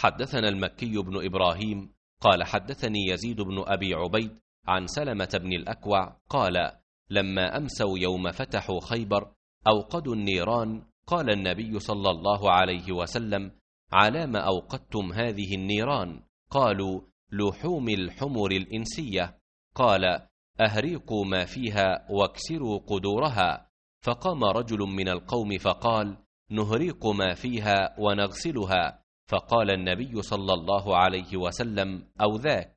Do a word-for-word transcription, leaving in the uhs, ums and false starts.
حدثنا المكي بن إبراهيم قال حدثني يزيد بن أبي عبيد عن سلمة بن الأكوع قال لما أمسوا يوم فتحوا خيبر أوقدوا النيران، قال النبي صلى الله عليه وسلم على ما أوقدتم هذه النيران؟ قالوا لحوم الحمر الإنسية. قال أهريقوا ما فيها واكسروا قدورها. فقام رجل من القوم فقال نهريق ما فيها ونغسلها. فقال النبي صلى الله عليه وسلم أو ذاك.